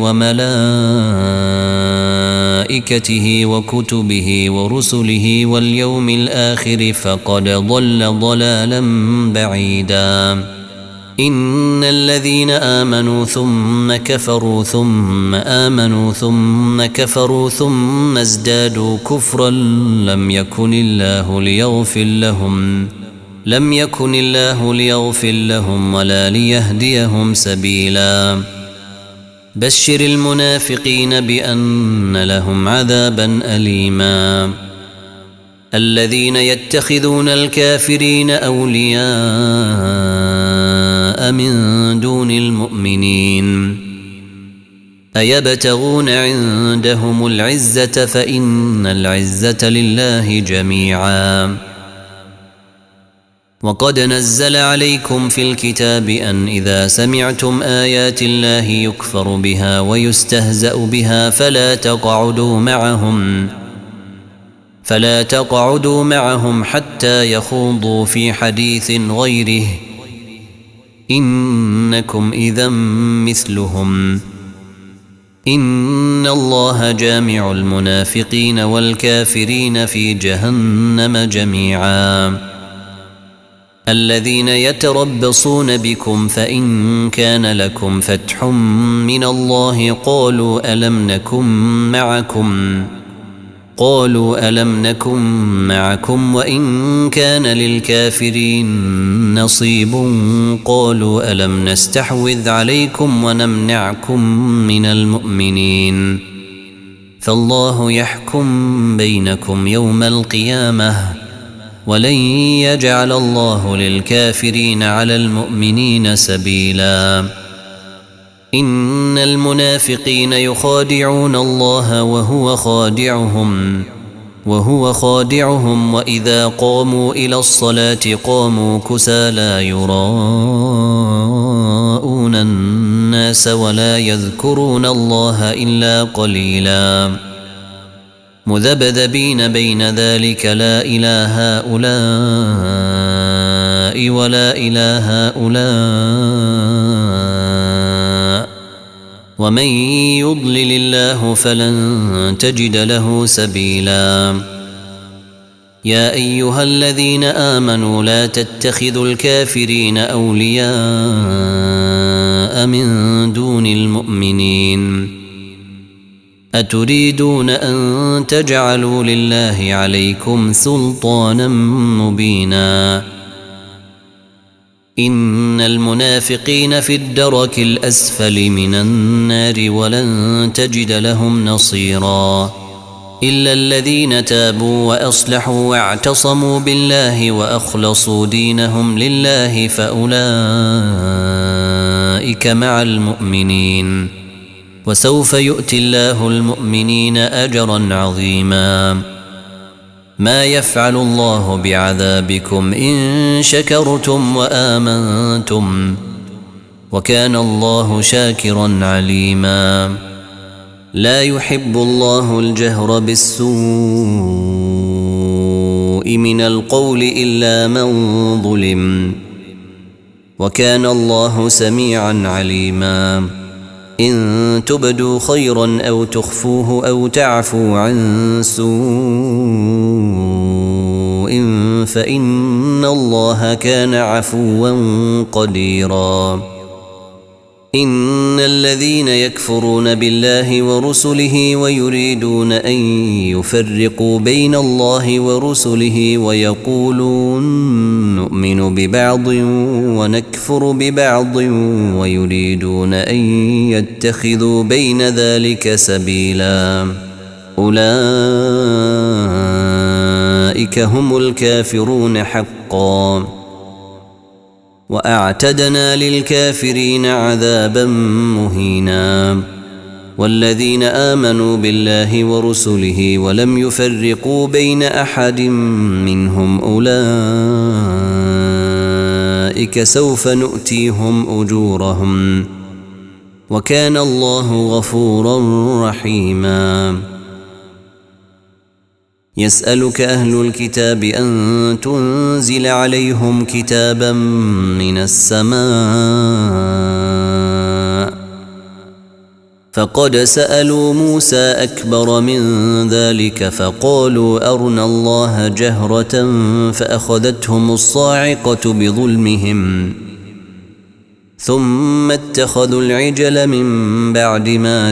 وملائكته وكتبه ورسله واليوم الآخر فقد ضل ضلالا بعيدا إن الذين آمنوا ثم كفروا ثم آمنوا ثم كفروا ثم ازدادوا كفرا لم يكن الله ليغفر لهم لم يكن الله ليغفر لهم ولا ليهديهم سبيلا بشر المنافقين بأن لهم عذابا أليما الذين يتخذون الكافرين أولياء من دون المؤمنين أيبتغون عندهم العزة فإن العزة لله جميعا وقد نزل عليكم في الكتاب أن إذا سمعتم آيات الله يكفر بها ويستهزأ بها فلا تقعدوا معهم فلا تقعدوا معهم حتى يخوضوا في حديث غيره إنكم إذا مثلهم إن الله جامع المنافقين والكافرين في جهنم جميعا الذين يتربصون بكم فإن كان لكم فتح من الله قالوا ألم نكن معكم قالوا ألم نكن معكم وإن كان للكافرين نصيب قالوا ألم نستحوذ عليكم ونمنعكم من المؤمنين فالله يحكم بينكم يوم القيامة ولن يجعل الله للكافرين على المؤمنين سبيلا إن المنافقين يخادعون الله وهو خادعهم وهو خادعهم وإذا قاموا إلى الصلاة قاموا كسالى يراءون الناس ولا يذكرون الله إلا قليلا مذبذبين بين ذلك لا إله هؤلاء ولا إله هؤلاء ومن يضلل الله فلن تجد له سبيلا يا أيها الذين آمنوا لا تتخذوا الكافرين أولياء من دون المؤمنين أتريدون أن تجعلوا لله عليكم سلطانا مبينا إن المنافقين في الدرك الأسفل من النار ولن تجد لهم نصيرا إلا الذين تابوا وأصلحوا واعتصموا بالله وأخلصوا دينهم لله فأولئك مع المؤمنين وسوف يؤتي الله المؤمنين أجرا عظيما ما يفعل الله بعذابكم إن شكرتم وآمنتم وكان الله شاكرا عليما لا يحب الله الجهر بالسوء من القول إلا من ظلم وكان الله سميعا عليما إن تبدوا خيرا أو تخفوه أو تعفوا عن سوء فإن الله كان عفوا قديرا إن الذين يكفرون بالله ورسله ويريدون أن يفرقوا بين الله ورسله ويقولون نؤمن ببعض ونكفر ببعض ويريدون أن يتخذوا بين ذلك سبيلا أولئك هم الكافرون حقا وأعتدنا للكافرين عذابا مهينا والذين آمنوا بالله ورسله ولم يفرقوا بين أحد منهم أولئك سوف نؤتيهم أجورهم وكان الله غفورا رحيما. يسألك أهل الكتاب أن تنزل عليهم كتابا من السماء، فقد سألوا موسى أكبر من ذلك فقالوا أرنا الله جهرة فأخذتهم الصاعقة بظلمهم ثم اتخذوا العجل من بعد ما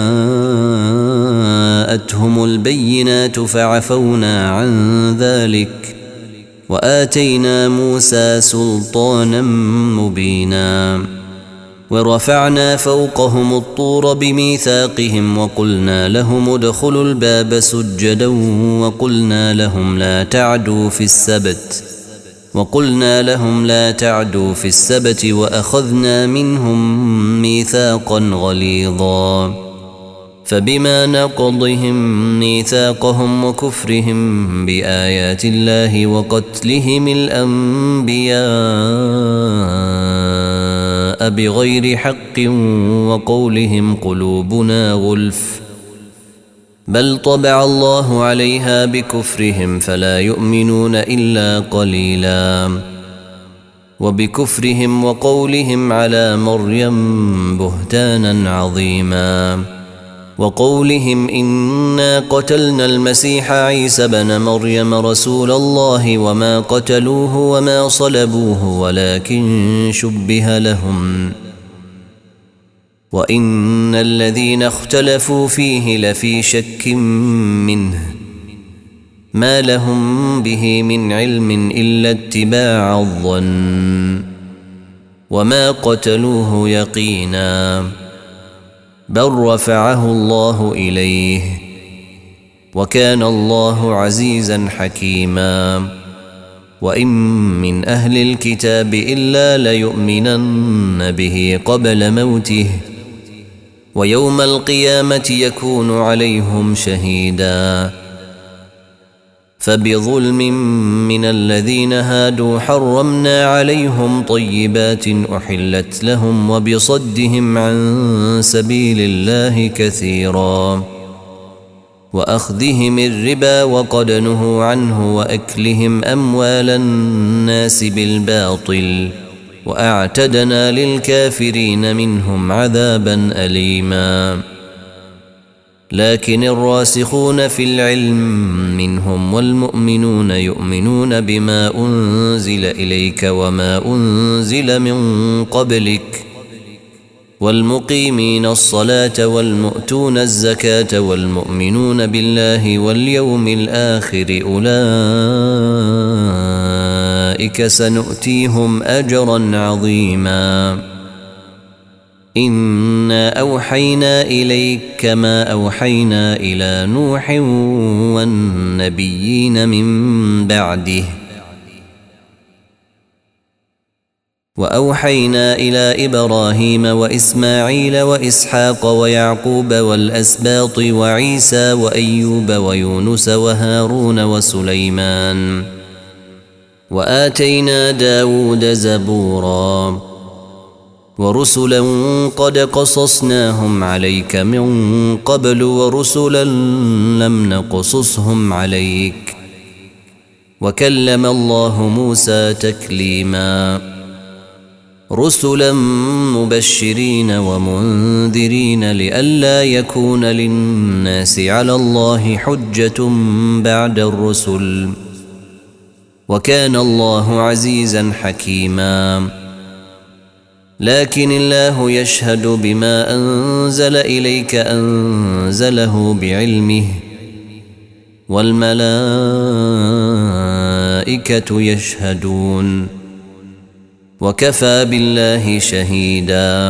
جاءتهم البينات فعفونا عن ذلك وآتينا موسى سلطانا مبينا. ورفعنا فوقهم الطور بميثاقهم وقلنا لهم ادخلوا الباب سجدا وقلنا لهم لا تعدوا في السبت وقلنا لهم لا تعدوا في السبت وأخذنا منهم ميثاقا غليظا. فبما نقضهم ميثاقهم وكفرهم بآيات الله وقتلهم الأنبياء بغير حق وقولهم قلوبنا غلف بل طبع الله عليها بكفرهم فلا يؤمنون إلا قليلا. وبكفرهم وقولهم على مريم بهتانا عظيما وقولهم إنا قتلنا المسيح عيسى بن مريم رسول الله وما قتلوه وما صلبوه ولكن شبه لهم وإن الذين اختلفوا فيه لفي شك منه ما لهم به من علم إلا اتباع الظن وما قتلوه يقينا بل رفعه الله إليه وكان الله عزيزا حكيما. وإن من أهل الكتاب إلا ليؤمنن به قبل موته ويوم القيامة يكون عليهم شهيدا. فبظلم من الذين هادوا حرمنا عليهم طيبات أحلت لهم وبصدهم عن سبيل الله كثيرا وأخذهم الربا وقد نهوا عنه وأكلهم أموال الناس بالباطل وأعتدنا للكافرين منهم عذابا أليما. لكن الراسخون في العلم منهم والمؤمنون يؤمنون بما أنزل إليك وما أنزل من قبلك والمقيمين الصلاة والمؤتون الزكاة والمؤمنون بالله واليوم الآخر أولئك سنؤتيهم أجرا عظيما. إنا أوحينا إليك كما أوحينا إلى نوح والنبيين من بعده وأوحينا إلى إبراهيم وإسماعيل وإسحاق ويعقوب والأسباط وعيسى وأيوب ويونس وهارون وسليمان وآتينا داود زبورا ورسلا قد قصصناهم عليك من قبل ورسلا لم نقصصهم عليك وكلم الله موسى تكليما. رسلا مبشرين ومنذرين لئلا يكون للناس على الله حجة بعد الرسل وكان الله عزيزا حكيما. لكن الله يشهد بما أنزل إليك أنزله بعلمه والملائكة يشهدون وكفى بالله شهيدا.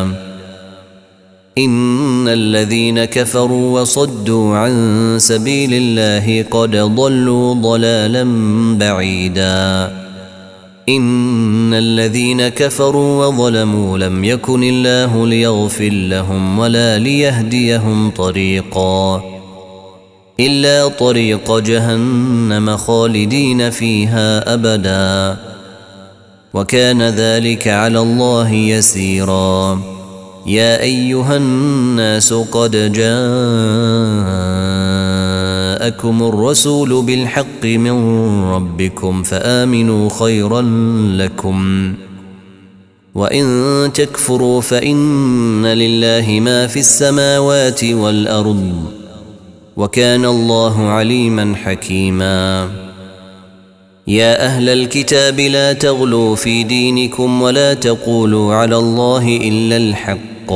إن الذين كفروا وصدوا عن سبيل الله قد ضلوا ضلالا بعيدا. إن الذين كفروا وظلموا لم يكن الله ليغفر لهم ولا ليهديهم طريقا إلا طريق جهنم خالدين فيها أبدا وكان ذلك على الله يسيرا. يا أيها الناس قد جاءكم الرسول بالحق من ربكم فآمنوا خيرا لكم وإن تكفروا فإن لله ما في السماوات والأرض وكان الله عليما حكيما يا أهل الكتاب لا تغلوا في دينكم ولا تقولوا على الله إلا الحق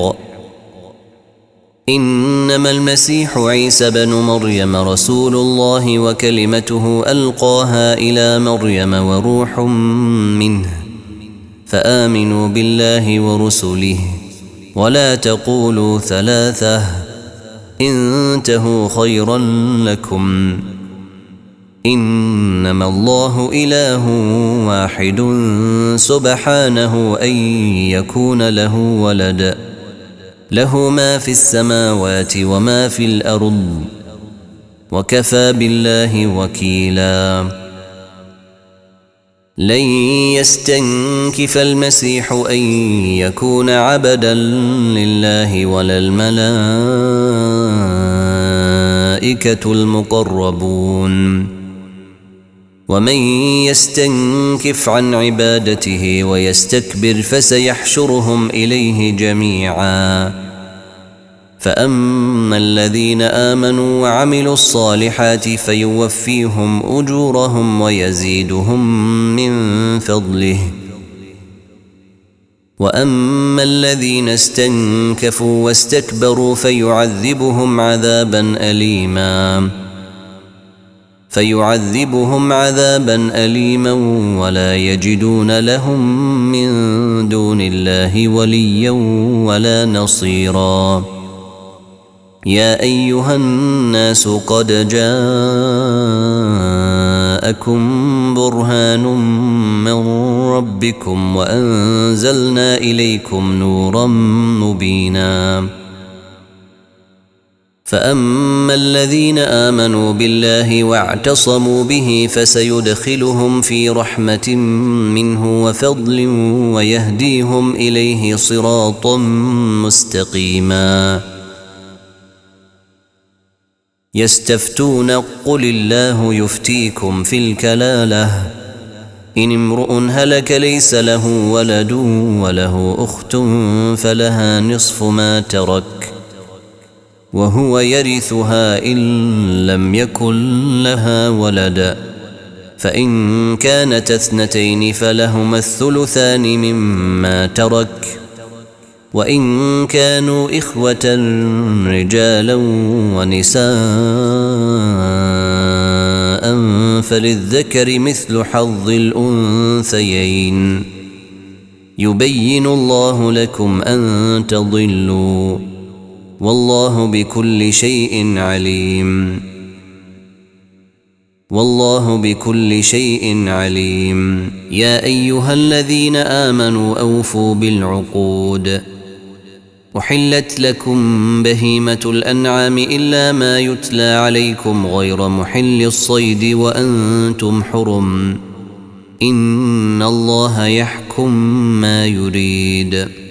إنما المسيح عيسى بن مريم رسول الله وكلمته ألقاها إلى مريم وروح منه فآمنوا بالله ورسله ولا تقولوا ثلاثة انتهوا خيرا لكم إنما الله إله واحد سبحانه أن يكون له ولد له ما في السماوات وما في الأرض وكفى بالله وكيلا لن يستنكف المسيح أن يكون عبدا لله ولا الملائكة المقربون ومن يستنكف عن عبادته ويستكبر فسيحشرهم إليه جميعا فأما الذين آمنوا وعملوا الصالحات فيوفيهم أجورهم ويزيدهم من فضله وأما الذين استنكفوا واستكبروا فيعذبهم عذابا أليما فيعذبهم عذابا أليما ولا يجدون لهم من دون الله وليا ولا نصيرا يا أيها الناس قد جاءكم برهان من ربكم وأنزلنا إليكم نورا مبينا فأما الذين آمنوا بالله واعتصموا به فسيدخلهم في رحمة منه وفضل ويهديهم إليه صراطا مستقيما يستفتون قل الله يفتيكم في الكلالة إن امرؤ هلك ليس له ولد وله أخت فلها نصف ما ترك وهو يرثها إن لم يكن لها ولد فإن كانت اثنتين فلهما الثلثان مما ترك وإن كانوا إخوة رجالا ونساء فللذكر مثل حظ الأنثيين يبين الله لكم أن تضلوا والله بكل شيء عليم والله بكل شيء عليم يا أيها الذين آمنوا أوفوا بالعقود أحلت لكم بهيمة الأنعام إلا ما يتلى عليكم غير محل الصيد وأنتم حرم إن الله يحكم ما يريد